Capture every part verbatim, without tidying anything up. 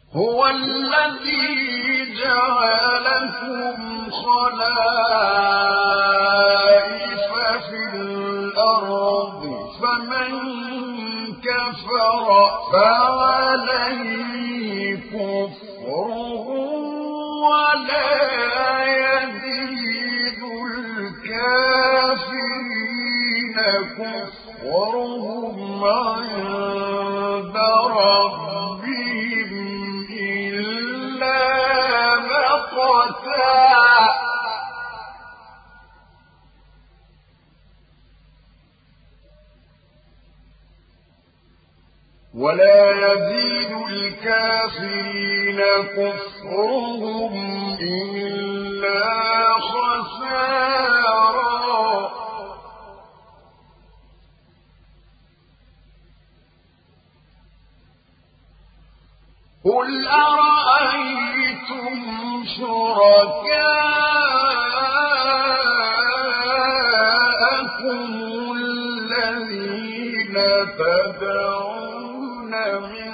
هو الذي جعلكم خلائف في الأرض فمن كفر فعليه كفره ولا يزيد الكافرين كفرهم عند ربهم إلا مقتا ولا يزيد الكافرين كفرهم إلا خسارا قل أرأيتم شركاءكم الذين تدعون من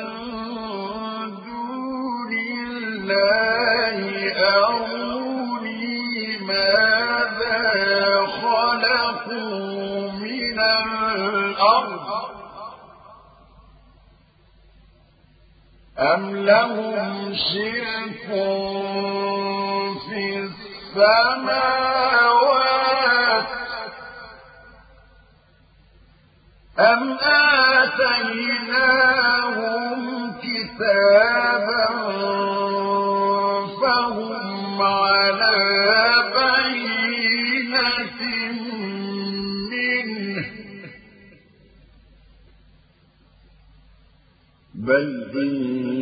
دون الله أروني ماذا خلقوا من الأرض أم لهم شرك في السماوات أم آتيناهم كتابا فهم على بينة منه بل إن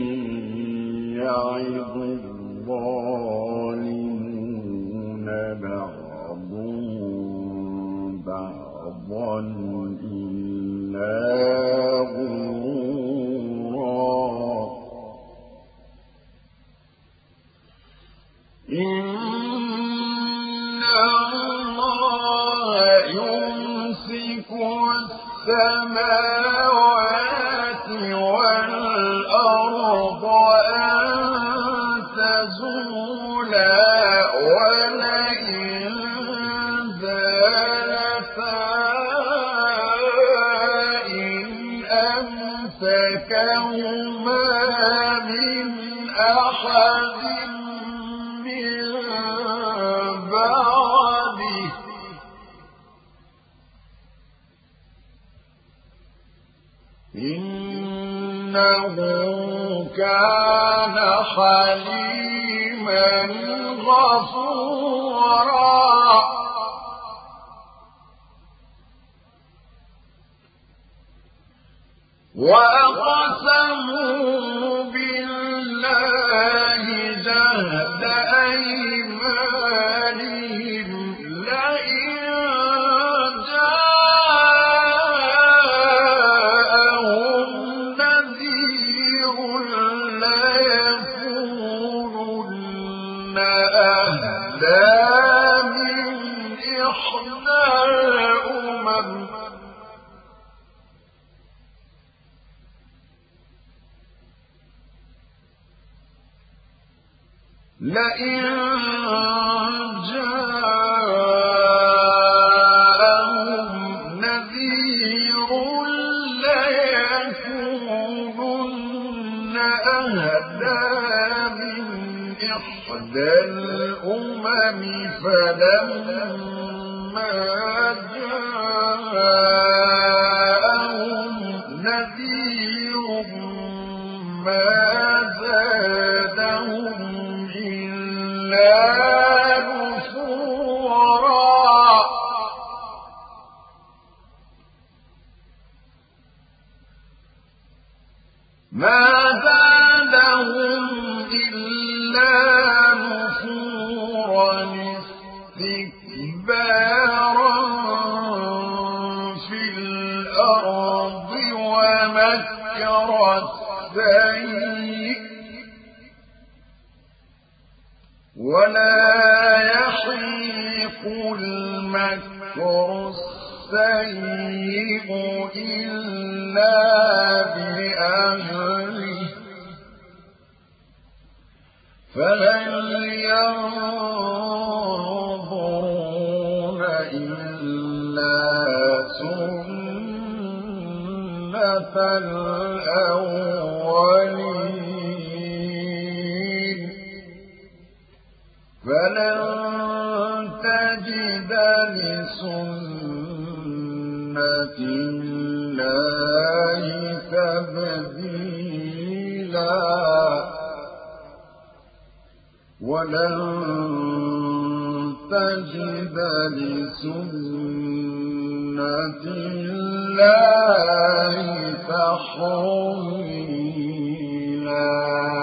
يعظ الظالمون بعضهم بعضا إلا غرورا إن الله يمسك السماوات والأرض أن تزولا ولئن زالتا إن أمسكهما من أحد من بعده إنه كان حليما غفورا وأقسموا بالله جهد أيمانهم لئن لئن جاءهم نذير ليكونن أهدى من إحدى الأمم فلما جاءهم نذير ما زادهم نفورا ما زادهم إلا نفورا استكبارا في الأرض ومكر السيء ولا يحيق المكر السيء إلا بأهله فهل ينظرون إلا سنة الأولين فلن تجد لسنة الله تبديلا ولن تجد لسنة الله تحويلا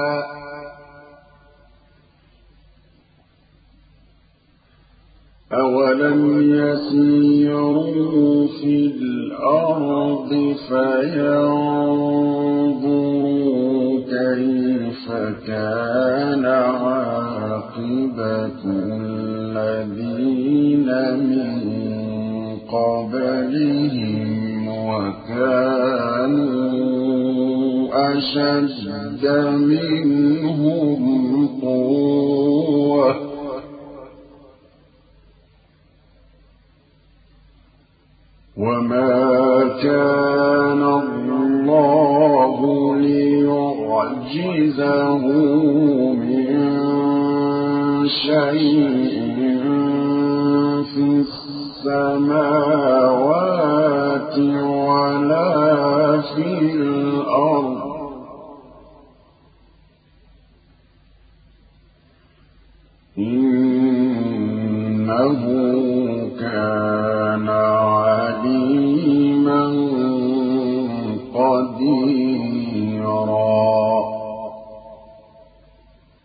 أولم يسيروا في الأرض فينظروا كيف كان عاقبة الذين من قبلهم وكانوا أشد منهم قوة وما كان الله ليعجزه من شيء في السماوات ولا في الأرض إنه كان